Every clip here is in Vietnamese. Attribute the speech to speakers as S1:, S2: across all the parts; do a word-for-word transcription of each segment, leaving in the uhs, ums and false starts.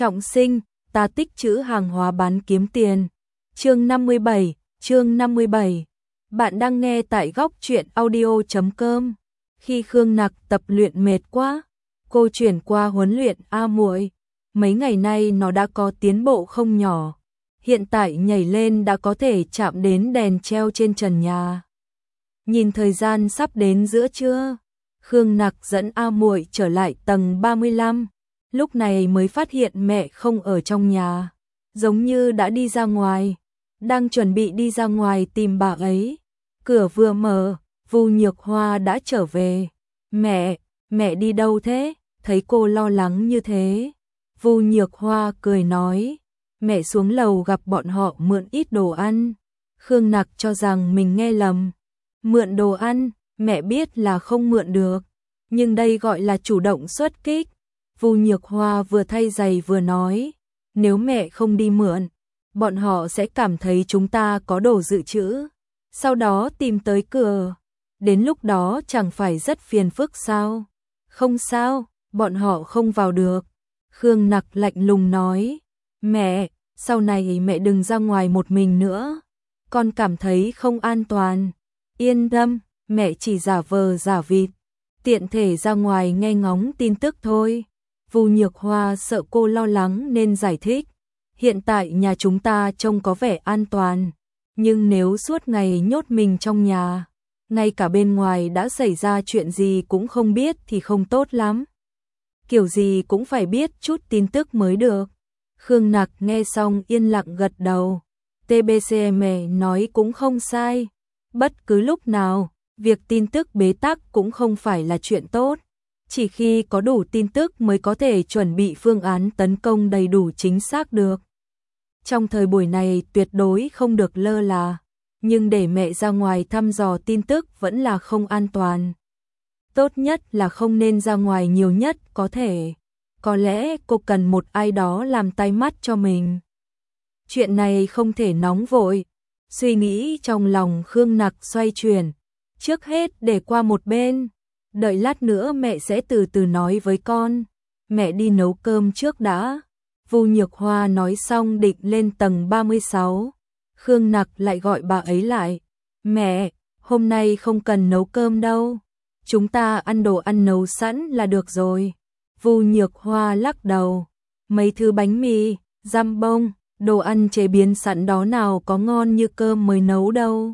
S1: Trọng sinh, ta tích trữ hàng hóa bán kiếm tiền. Chương năm mươi bảy, chương năm mươi bảy. Bạn đang nghe tại góc truyện audio chấm com. Khi Khương Nặc tập luyện mệt quá, cô chuyển qua huấn luyện A Muội. Mấy ngày nay nó đã có tiến bộ không nhỏ. Hiện tại nhảy lên đã có thể chạm đến đèn treo trên trần nhà. Nhìn thời gian sắp đến giữa trưa, Khương Nặc dẫn A Muội trở lại tầng ba mươi lăm. Lúc này mới phát hiện mẹ không ở trong nhà, giống như đã đi ra ngoài, đang chuẩn bị đi ra ngoài tìm bà ấy. Cửa vừa mở, Vu Nhược Hoa đã trở về. Mẹ, mẹ đi đâu thế? Thấy cô lo lắng như thế, Vu Nhược Hoa cười nói, mẹ xuống lầu gặp bọn họ mượn ít đồ ăn. Khương Nặc cho rằng mình nghe lầm. Mượn đồ ăn, mẹ biết là không mượn được, nhưng đây gọi là chủ động xuất kích. Vu Nhược Hoa vừa thay giày vừa nói, nếu mẹ không đi mượn, bọn họ sẽ cảm thấy chúng ta có đồ dự trữ, sau đó tìm tới cửa. Đến lúc đó chẳng phải rất phiền phức sao? Không sao, bọn họ không vào được. Khương Nặc lạnh lùng nói, mẹ, sau này mẹ đừng ra ngoài một mình nữa, con cảm thấy không an toàn. Yên tâm, mẹ chỉ giả vờ giả vịt, tiện thể ra ngoài nghe ngóng tin tức thôi. Vu Nhược Hoa sợ cô lo lắng nên giải thích, hiện tại nhà chúng ta trông có vẻ an toàn, nhưng nếu suốt ngày nhốt mình trong nhà, ngay cả bên ngoài đã xảy ra chuyện gì cũng không biết thì không tốt lắm. Kiểu gì cũng phải biết chút tin tức mới được. Khương Nặc nghe xong yên lặng gật đầu. tê bê xê em nói cũng không sai. Bất cứ lúc nào, việc tin tức bế tắc cũng không phải là chuyện tốt. Chỉ khi có đủ tin tức mới có thể chuẩn bị phương án tấn công đầy đủ chính xác được. Trong thời buổi này tuyệt đối không được lơ là, nhưng để mẹ ra ngoài thăm dò tin tức vẫn là không an toàn. Tốt nhất là không nên ra ngoài nhiều nhất có thể. Có lẽ cô cần một ai đó làm tay mắt cho mình. Chuyện này không thể nóng vội. Suy nghĩ trong lòng Khương Nặc xoay chuyển. Trước hết để qua một bên. Đợi lát nữa mẹ sẽ từ từ nói với con. Mẹ đi nấu cơm trước đã. Vu Nhược Hoa nói xong định lên tầng ba mươi sáu. Khương Nặc lại gọi bà ấy lại. Mẹ, hôm nay không cần nấu cơm đâu. Chúng ta ăn đồ ăn nấu sẵn là được rồi. Vu Nhược Hoa lắc đầu. Mấy thứ bánh mì, giam bông, đồ ăn chế biến sẵn đó nào có ngon như cơm mới nấu đâu.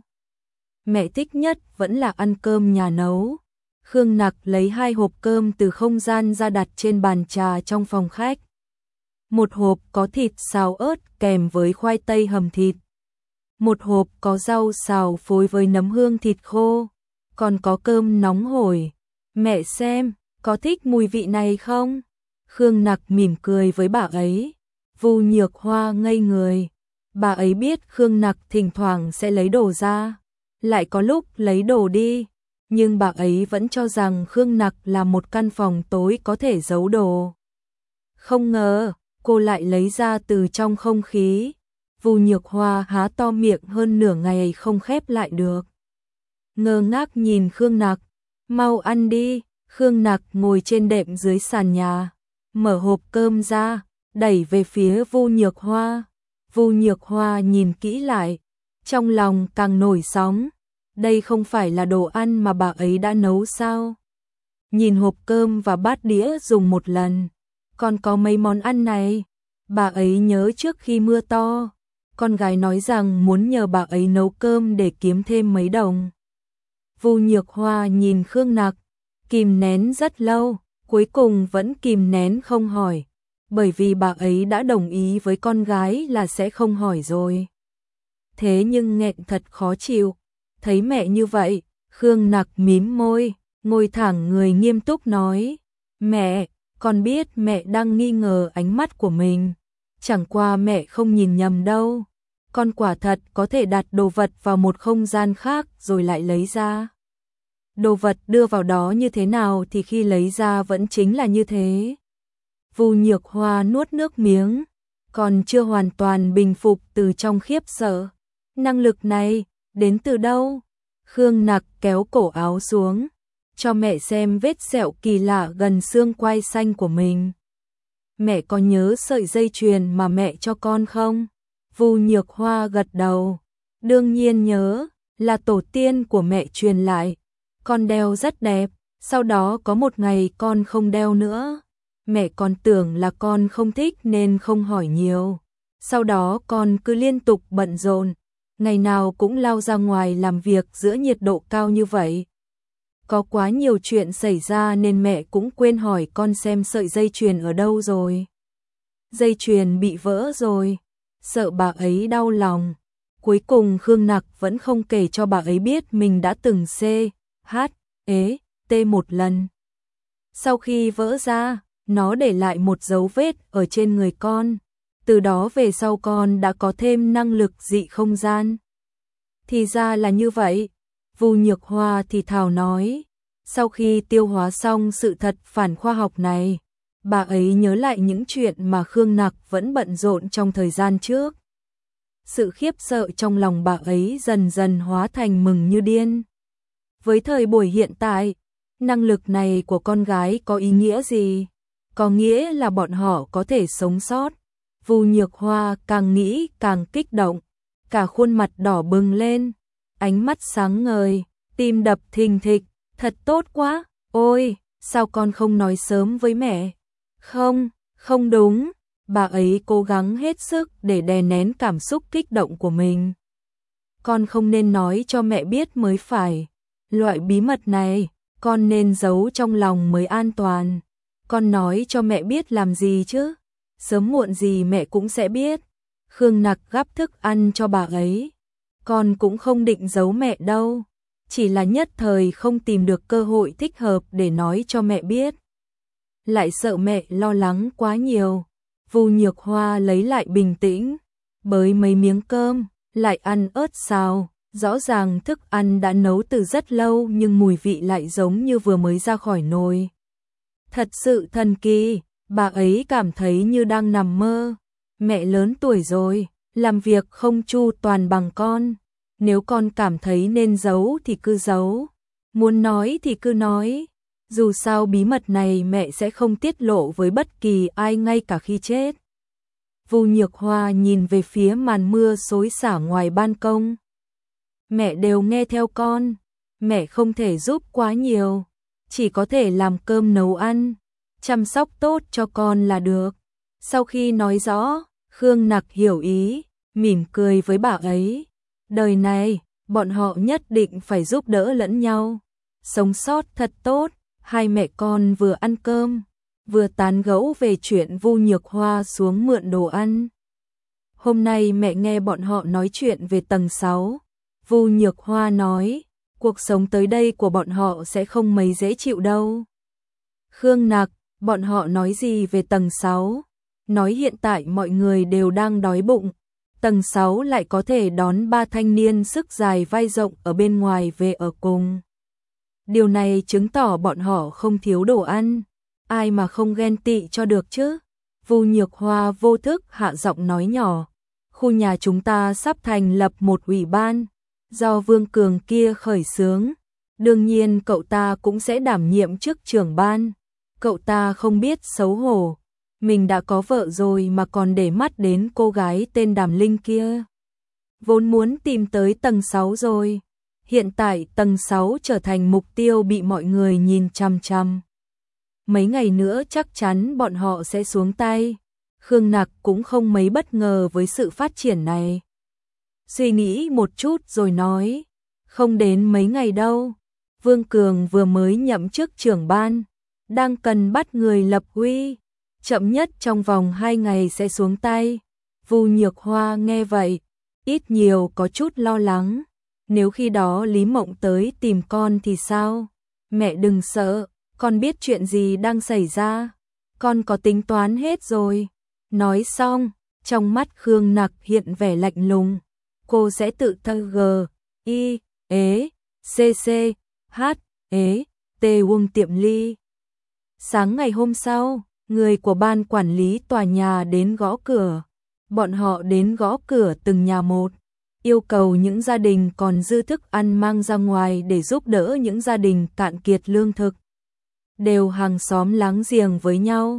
S1: Mẹ thích nhất vẫn là ăn cơm nhà nấu. Khương Nặc lấy hai hộp cơm từ không gian ra đặt trên bàn trà trong phòng khách. Một hộp có thịt xào ớt kèm với khoai tây hầm thịt. Một hộp có rau xào phối với nấm hương thịt khô. Còn có cơm nóng hổi. Mẹ xem, có thích mùi vị này không? Khương Nặc mỉm cười với bà ấy. Vu Nhược Hoa ngây người. Bà ấy biết Khương Nặc thỉnh thoảng sẽ lấy đồ ra, lại có lúc lấy đồ đi. Nhưng bà ấy vẫn cho rằng Khương Nặc là một căn phòng tối có thể giấu đồ. Không ngờ, cô lại lấy ra từ trong không khí. Vu Nhược Hoa há to miệng hơn nửa ngày không khép lại được. Ngơ ngác nhìn Khương Nặc. Mau ăn đi. Khương Nặc ngồi trên đệm dưới sàn nhà, mở hộp cơm ra, đẩy về phía Vu Nhược Hoa. Vu Nhược Hoa nhìn kỹ lại, trong lòng càng nổi sóng. Đây không phải là đồ ăn mà bà ấy đã nấu sao? Nhìn hộp cơm và bát đĩa dùng một lần, còn có mấy món ăn này. Bà ấy nhớ trước khi mưa to, con gái nói rằng muốn nhờ bà ấy nấu cơm để kiếm thêm mấy đồng. Vu Nhược Hoa nhìn Khương Nặc, kìm nén rất lâu, cuối cùng vẫn kìm nén không hỏi, bởi vì bà ấy đã đồng ý với con gái là sẽ không hỏi rồi. Thế nhưng nghẹn thật khó chịu. Thấy mẹ như vậy, Khương Nặc mím môi, ngồi thẳng người nghiêm túc nói, mẹ, con biết mẹ đang nghi ngờ ánh mắt của mình, chẳng qua mẹ không nhìn nhầm đâu. Con quả thật có thể đặt đồ vật vào một không gian khác rồi lại lấy ra. Đồ vật đưa vào đó như thế nào thì khi lấy ra vẫn chính là như thế. Vu Nhược Hoa nuốt nước miếng, còn chưa hoàn toàn bình phục từ trong khiếp sợ. Năng lực này, đến từ đâu? Khương Nặc kéo cổ áo xuống, cho mẹ xem vết sẹo kỳ lạ gần xương quai xanh của mình. mẹ có nhớ sợi dây chuyền mà mẹ cho con không? Vu Nhược Hoa gật đầu. Đương nhiên nhớ, là tổ tiên của mẹ truyền lại. Con đeo rất đẹp, sau đó có một ngày con không đeo nữa. Mẹ còn tưởng là con không thích nên không hỏi nhiều. Sau đó con cứ liên tục bận rộn, ngày nào cũng lao ra ngoài làm việc giữa nhiệt độ cao như vậy. Có quá nhiều chuyện xảy ra nên mẹ cũng quên hỏi con xem sợi dây chuyền ở đâu rồi. Dây chuyền bị vỡ rồi, sợ bà ấy đau lòng. Cuối cùng Khương Nặc vẫn không kể cho bà ấy biết mình đã từng C, H, ế, T một lần. Sau khi vỡ ra, nó để lại một dấu vết ở trên người con. Từ đó về sau con đã có thêm năng lực dị không gian. Thì ra là như vậy, Vu Nhược Hoa thì thào nói. Sau khi tiêu hóa xong sự thật phản khoa học này, bà ấy nhớ lại những chuyện mà Khương Nặc vẫn bận rộn trong thời gian trước. Sự khiếp sợ trong lòng bà ấy dần dần hóa thành mừng như điên. Với thời buổi hiện tại, năng lực này của con gái có ý nghĩa gì? Có nghĩa là bọn họ có thể sống sót. Vu Nhược Hoa càng nghĩ càng kích động, cả khuôn mặt đỏ bừng lên, ánh mắt sáng ngời, tim đập thình thịch, thật tốt quá, ôi, sao con không nói sớm với mẹ? Không, không đúng, bà ấy cố gắng hết sức để đè nén cảm xúc kích động của mình. Con không nên nói cho mẹ biết mới phải, loại bí mật này, con nên giấu trong lòng mới an toàn. Con nói cho mẹ biết làm gì chứ? Sớm muộn gì mẹ cũng sẽ biết. Khương Nặc gắp thức ăn cho bà ấy. Con cũng không định giấu mẹ đâu, chỉ là nhất thời không tìm được cơ hội thích hợp để nói cho mẹ biết. Lại sợ mẹ lo lắng quá nhiều. Vu Nhược Hoa lấy lại bình tĩnh, bới mấy miếng cơm, lại ăn ớt xào. Rõ ràng thức ăn đã nấu từ rất lâu nhưng mùi vị lại giống như vừa mới ra khỏi nồi. Thật sự thần kỳ, bà ấy cảm thấy như đang nằm mơ. Mẹ lớn tuổi rồi, làm việc không chu toàn bằng con. Nếu con cảm thấy nên giấu thì cứ giấu, muốn nói thì cứ nói. Dù sao bí mật này mẹ sẽ không tiết lộ với bất kỳ ai ngay cả khi chết. Vu Nhược Hoa nhìn về phía màn mưa xối xả ngoài ban công. Mẹ đều nghe theo con, mẹ không thể giúp quá nhiều, chỉ có thể làm cơm nấu ăn, chăm sóc tốt cho con là được. Sau khi nói rõ, Khương Nặc hiểu ý, mỉm cười với bà ấy. Đời này, bọn họ nhất định phải giúp đỡ lẫn nhau, sống sót thật tốt. Hai mẹ con vừa ăn cơm, vừa tán gẫu về chuyện Vu Nhược Hoa xuống mượn đồ ăn. Hôm nay mẹ nghe bọn họ nói chuyện về tầng sáu. Vu Nhược Hoa nói, cuộc sống tới đây của bọn họ sẽ không mấy dễ chịu đâu. Khương Nặc, bọn họ nói gì về tầng sáu? Nói hiện tại mọi người đều đang đói bụng. Tầng sáu lại có thể đón ba thanh niên sức dài vai rộng ở bên ngoài về ở cùng. Điều này chứng tỏ bọn họ không thiếu đồ ăn. Ai mà không ghen tị cho được chứ? Vu Nhược Hoa vô thức hạ giọng nói nhỏ. Khu nhà chúng ta sắp thành lập một ủy ban, do Vương Cường kia khởi xướng. Đương nhiên cậu ta cũng sẽ đảm nhiệm chức trưởng ban. Cậu ta không biết xấu hổ. Mình đã có vợ rồi mà còn để mắt đến cô gái tên Đàm Linh kia. Vốn muốn tìm tới tầng sáu rồi. Hiện tại tầng sáu trở thành mục tiêu bị mọi người nhìn chằm chằm. Mấy ngày nữa chắc chắn bọn họ sẽ xuống tay. Khương Nặc cũng không mấy bất ngờ với sự phát triển này. Suy nghĩ một chút rồi nói, không đến mấy ngày đâu. Vương Cường vừa mới nhậm chức trưởng ban, đang cần bắt người lập uy. Chậm nhất trong vòng hai ngày sẽ xuống tay. Vu Nhược Hoa nghe vậy, ít nhiều có chút lo lắng. Nếu khi đó Lý Mộng tới tìm con thì sao? Mẹ đừng sợ, con biết chuyện gì đang xảy ra. Con có tính toán hết rồi. Nói xong, trong mắt Khương Nặc hiện vẻ lạnh lùng. Cô sẽ tự thơ G, I, ế, C C, H, ế, T Uông Tiệm Ly. Sáng ngày hôm sau, người của ban quản lý tòa nhà đến gõ cửa. Bọn họ đến gõ cửa từng nhà một, yêu cầu những gia đình còn dư thức ăn mang ra ngoài để giúp đỡ những gia đình cạn kiệt lương thực. Đều hàng xóm láng giềng với nhau.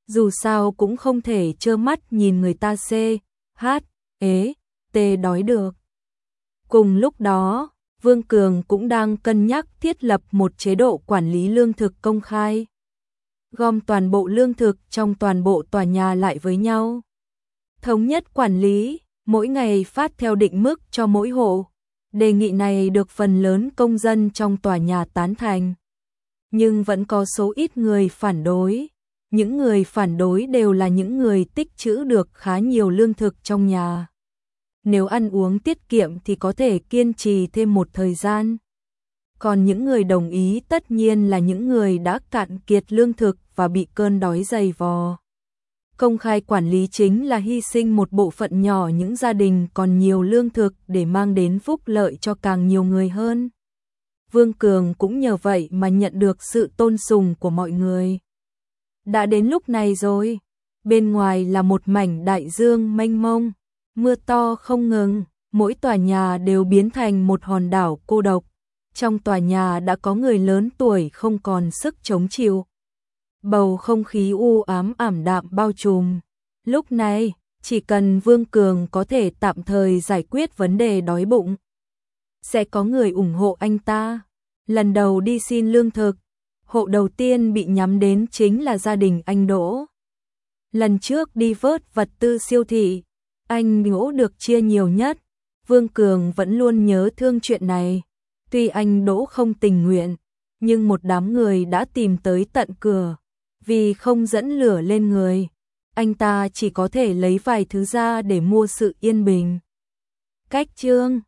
S1: Dù sao cũng không thể trơ mắt nhìn người ta xê, hát, ế, tê đói được. Cùng lúc đó, Vương Cường cũng đang cân nhắc thiết lập một chế độ quản lý lương thực công khai. Gom toàn bộ lương thực trong toàn bộ tòa nhà lại với nhau. Thống nhất quản lý, mỗi ngày phát theo định mức cho mỗi hộ. Đề nghị này được phần lớn công dân trong tòa nhà tán thành. Nhưng vẫn có số ít người phản đối. Những người phản đối đều là những người tích trữ được khá nhiều lương thực trong nhà. Nếu ăn uống tiết kiệm thì có thể kiên trì thêm một thời gian. Còn những người đồng ý tất nhiên là những người đã cạn kiệt lương thực và bị cơn đói dày vò. Công khai quản lý chính là hy sinh một bộ phận nhỏ những gia đình còn nhiều lương thực để mang đến phúc lợi cho càng nhiều người hơn. Vương Cường cũng nhờ vậy mà nhận được sự tôn sùng của mọi người. Đã đến lúc này rồi, bên ngoài là một mảnh đại dương mênh mông, mưa to không ngừng, mỗi tòa nhà đều biến thành một hòn đảo cô độc. Trong tòa nhà đã có người lớn tuổi không còn sức chống chịu. Bầu không khí u ám ảm đạm bao trùm. Lúc này, chỉ cần Vương Cường có thể tạm thời giải quyết vấn đề đói bụng, sẽ có người ủng hộ anh ta. Lần đầu đi xin lương thực, hộ đầu tiên bị nhắm đến chính là gia đình anh Đỗ. Lần trước đi vớt vật tư siêu thị, anh Đỗ được chia nhiều nhất. Vương Cường vẫn luôn nhớ thương chuyện này. Tuy anh Đỗ không tình nguyện, nhưng một đám người đã tìm tới tận cửa. Vì không dẫn lửa lên người, anh ta chỉ có thể lấy vài thứ ra để mua sự yên bình. Cách chương